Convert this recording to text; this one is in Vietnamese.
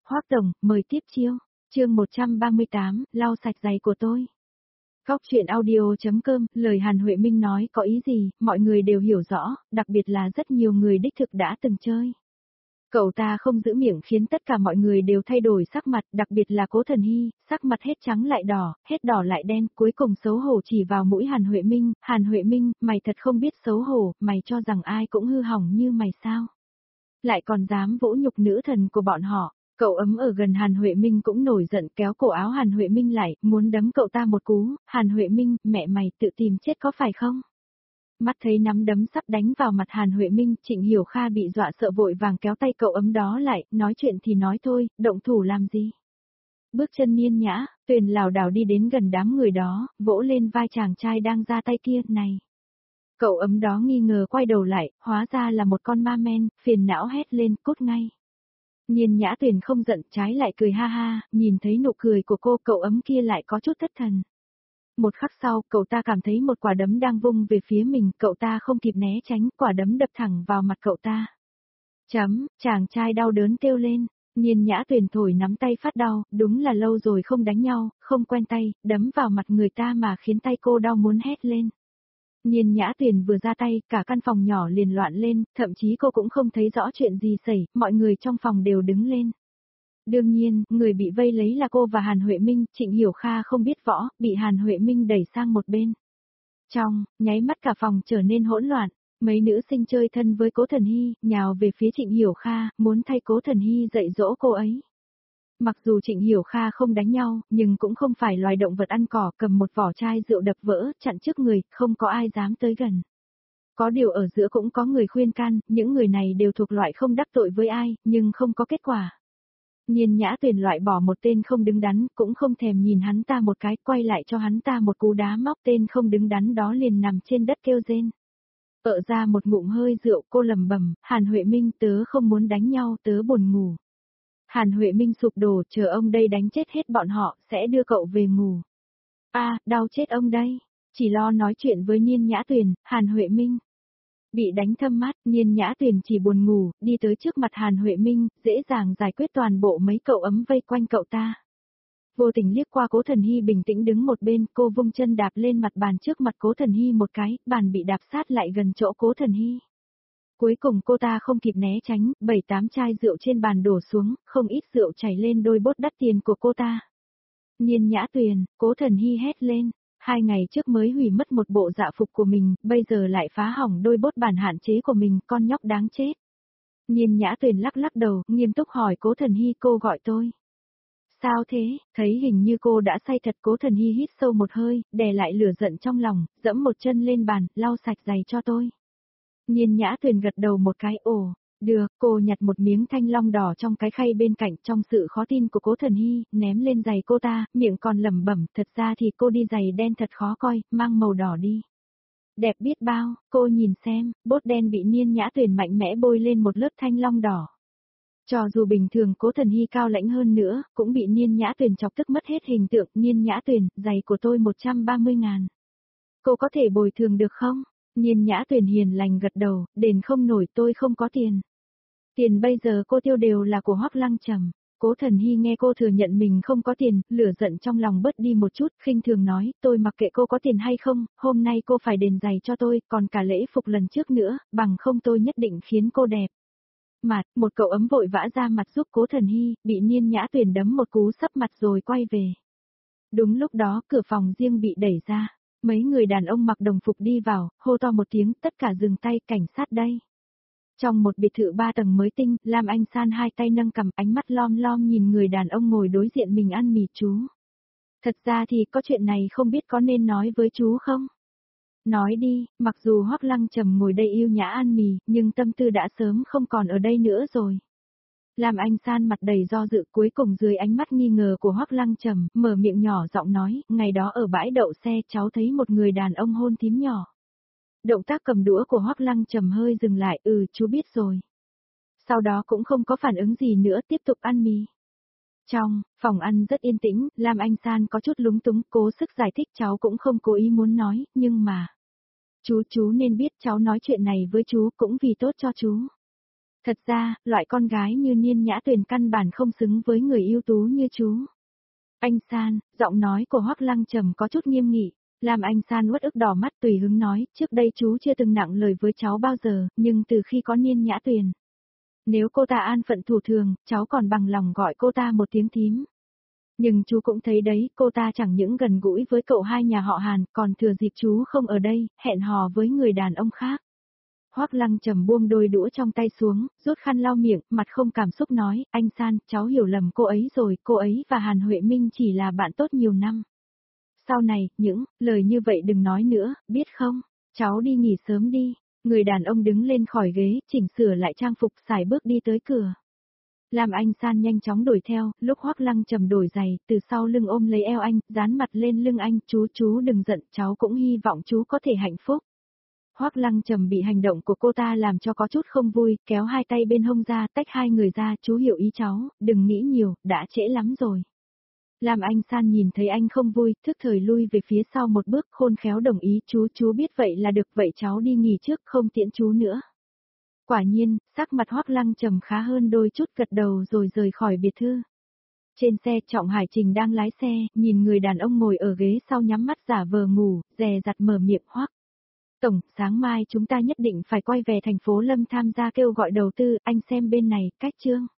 Hoắc tổng, mời tiếp chiêu. Chương 138, lau sạch giày của tôi. Góc chuyện audio.com, lời Hàn Huệ Minh nói có ý gì, mọi người đều hiểu rõ, đặc biệt là rất nhiều người đích thực đã từng chơi. Cậu ta không giữ miệng khiến tất cả mọi người đều thay đổi sắc mặt, đặc biệt là Cố Thần Hy, sắc mặt hết trắng lại đỏ, hết đỏ lại đen, cuối cùng xấu hổ chỉ vào mũi Hàn Huệ Minh, mày thật không biết xấu hổ, mày cho rằng ai cũng hư hỏng như mày sao? Lại còn dám vỗ nhục nữ thần của bọn họ. Cậu ấm ở gần Hàn Huệ Minh cũng nổi giận kéo cổ áo Hàn Huệ Minh lại, muốn đấm cậu ta một cú, Hàn Huệ Minh, mẹ mày tự tìm chết có phải không? Mắt thấy nắm đấm sắp đánh vào mặt Hàn Huệ Minh, Trịnh Hiểu Kha bị dọa sợ vội vàng kéo tay cậu ấm đó lại, nói chuyện thì nói thôi, động thủ làm gì? Bước chân Niên Nhã, Tuyền lảo đảo đi đến gần đám người đó, vỗ lên vai chàng trai đang ra tay kia, này. Cậu ấm đó nghi ngờ quay đầu lại, hóa ra là một con ma men, phiền não hét lên, cút ngay. Niên Nhã Tuyền không giận, trái lại cười ha ha, nhìn thấy nụ cười của cô, cậu ấm kia lại có chút thất thần. Một khắc sau, cậu ta cảm thấy một quả đấm đang vung về phía mình, cậu ta không kịp né tránh, quả đấm đập thẳng vào mặt cậu ta. Chàng trai đau đớn kêu lên, Niên Nhã Tuyền thổi nắm tay phát đau, đúng là lâu rồi không đánh nhau, không quen tay, đấm vào mặt người ta mà khiến tay cô đau muốn hét lên. Niên Nhã Tuyền vừa ra tay, cả căn phòng nhỏ liền loạn lên, thậm chí cô cũng không thấy rõ chuyện gì xảy, mọi người trong phòng đều đứng lên. Đương nhiên, người bị vây lấy là cô và Hàn Huệ Minh, Trịnh Hiểu Kha không biết võ, bị Hàn Huệ Minh đẩy sang một bên. Trong, nháy mắt cả phòng trở nên hỗn loạn, mấy nữ sinh chơi thân với Cố Thần Hy, nhào về phía Trịnh Hiểu Kha, muốn thay Cố Thần Hy dạy dỗ cô ấy. Mặc dù Trịnh Hiểu Kha không đánh nhau, nhưng cũng không phải loài động vật ăn cỏ, cầm một vỏ chai rượu đập vỡ, chặn trước người, không có ai dám tới gần. Có điều ở giữa cũng có người khuyên can, những người này đều thuộc loại không đắc tội với ai, nhưng không có kết quả. Niên Nhã Tuyền loại bỏ một tên không đứng đắn, cũng không thèm nhìn hắn ta một cái, quay lại cho hắn ta một cú đá móc, tên không đứng đắn đó liền nằm trên đất kêu rên. Ợ ra một ngụm hơi rượu, cô lẩm bẩm, Hàn Huệ Minh, tớ không muốn đánh nhau, tớ buồn ngủ. Hàn Huệ Minh sụp đổ, chờ ông đây đánh chết hết bọn họ, sẽ đưa cậu về ngủ. Đau chết ông đây. Chỉ lo nói chuyện với Niên Nhã Tuyền, Hàn Huệ Minh. Bị đánh thâm mắt, Niên Nhã Tuyền chỉ buồn ngủ, đi tới trước mặt Hàn Huệ Minh, dễ dàng giải quyết toàn bộ mấy cậu ấm vây quanh cậu ta. Vô tình liếc qua Cố Thần Hy bình tĩnh đứng một bên, cô vung chân đạp lên mặt bàn trước mặt Cố Thần Hy một cái, bàn bị đạp sát lại gần chỗ Cố Thần Hy. Cuối cùng cô ta không kịp né tránh, 7-8 chai rượu trên bàn đổ xuống, không ít rượu chảy lên đôi bốt đắt tiền của cô ta. Niên Nhã Tuyền, Cố Thần Hy hét lên, 2 ngày trước mới hủy mất một bộ dạ phục của mình, bây giờ lại phá hỏng đôi bốt bàn hạn chế của mình, con nhóc đáng chết. Niên Nhã Tuyền lắc lắc đầu, nghiêm túc hỏi Cố Thần Hy, cô gọi tôi. Sao thế, thấy hình như cô đã say thật. Cố Thần Hy hít sâu một hơi, đè lại lửa giận trong lòng, dẫm một chân lên bàn, lau sạch giày cho tôi. Niên Nhã Tuyền gật đầu một cái, được, cô nhặt một miếng thanh long đỏ trong cái khay bên cạnh, trong sự khó tin của Cố Thần Hy, ném lên giày cô ta, miệng còn lẩm bẩm, thật ra thì cô đi giày đen thật khó coi, mang màu đỏ đi. Đẹp biết bao, cô nhìn xem, bốt đen bị Niên Nhã Tuyền mạnh mẽ bôi lên một lớp thanh long đỏ. Cho dù bình thường Cố Thần Hy cao lãnh hơn nữa, cũng bị Niên Nhã Tuyền chọc tức mất hết hình tượng. Niên Nhã Tuyền, giày của tôi 130.000. Cô có thể bồi thường được không? Niên Nhã Tuyền hiền lành gật đầu, đền không nổi, tôi không có tiền. Tiền bây giờ cô tiêu đều là của Hoắc Lăng Trầm. Cố Thần Hy nghe cô thừa nhận mình không có tiền, lửa giận trong lòng bớt đi một chút, khinh thường nói, tôi mặc kệ cô có tiền hay không, hôm nay cô phải đền giày cho tôi, còn cả lễ phục lần trước nữa, bằng không tôi nhất định khiến cô đẹp. Một cậu ấm vội vã ra mặt giúp Cố Thần Hy, bị Niên Nhã Tuyền đấm một cú sấp mặt rồi quay về. Đúng lúc đó, cửa phòng riêng bị đẩy ra. Mấy người đàn ông mặc đồng phục đi vào, hô to một tiếng, tất cả dừng tay, cảnh sát đây. Trong một biệt thự 3 tầng mới tinh, Lam Anh San hai tay nâng cằm, ánh mắt lom lom nhìn người đàn ông ngồi đối diện mình ăn mì chú. Thật ra thì có chuyện này không biết có nên nói với chú không? Nói đi, mặc dù Hoắc Lăng Trầm ngồi đây yêu nhã ăn mì, nhưng tâm tư đã sớm không còn ở đây nữa rồi. Lam Anh San mặt đầy do dự, cuối cùng dưới ánh mắt nghi ngờ của Hoắc Lăng Trầm, mở miệng nhỏ giọng nói, ngày đó ở bãi đậu xe cháu thấy một người đàn ông hôn thím nhỏ. Động tác cầm đũa của Hoắc Lăng Trầm hơi dừng lại, chú biết rồi. Sau đó cũng không có phản ứng gì nữa, tiếp tục ăn mì. Trong phòng ăn rất yên tĩnh, Lam Anh San có chút lúng túng, cố sức giải thích, cháu cũng không cố ý muốn nói, nhưng mà... Chú nên biết cháu nói chuyện này với chú cũng vì tốt cho chú. Thật ra, loại con gái như Niên Nhã Tuyền căn bản không xứng với người ưu tú như chú. Anh San, giọng nói của Hoắc Lăng Trầm có chút nghiêm nghị, làm anh San uất ức đỏ mắt tùy hứng nói, trước đây chú chưa từng nặng lời với cháu bao giờ, nhưng từ khi có Niên Nhã Tuyền. Nếu cô ta an phận thủ thường, cháu còn bằng lòng gọi cô ta một tiếng thím. Nhưng chú cũng thấy đấy, cô ta chẳng những gần gũi với cậu hai nhà họ Hàn, còn thừa dịp chú không ở đây, hẹn hò với người đàn ông khác. Hoắc Lăng Trầm buông đôi đũa trong tay xuống, rút khăn lau miệng, mặt không cảm xúc nói, anh San, cháu hiểu lầm cô ấy rồi, cô ấy và Hàn Huệ Minh chỉ là bạn tốt nhiều năm. Sau này, những lời như vậy đừng nói nữa, biết không? Cháu đi nghỉ sớm đi. Người đàn ông đứng lên khỏi ghế, chỉnh sửa lại trang phục, xài bước đi tới cửa. Làm anh San nhanh chóng đuổi theo, lúc Hoắc Lăng Trầm đổi giày, từ sau lưng ôm lấy eo anh, dán mặt lên lưng anh, chú đừng giận, cháu cũng hy vọng chú có thể hạnh phúc. Hoắc Lăng Trầm bị hành động của cô ta làm cho có chút không vui, kéo hai tay bên hông ra, tách hai người ra, chú hiểu ý cháu, đừng nghĩ nhiều, đã trễ lắm rồi. Làm anh San nhìn thấy anh không vui, thức thời lui về phía sau một bước, khôn khéo đồng ý, chú biết vậy là được, vậy cháu đi nghỉ trước, không tiễn chú nữa. Quả nhiên, sắc mặt Hoắc Lăng Trầm khá hơn đôi chút, gật đầu rồi rời khỏi biệt thự. Trên xe, Trọng Hải Trình đang lái xe, nhìn người đàn ông ngồi ở ghế sau nhắm mắt giả vờ ngủ, dè dặt mở miệng. Hoắc tổng, sáng mai chúng ta nhất định phải quay về thành phố Lâm tham gia kêu gọi đầu tư, anh xem bên này, cách chương.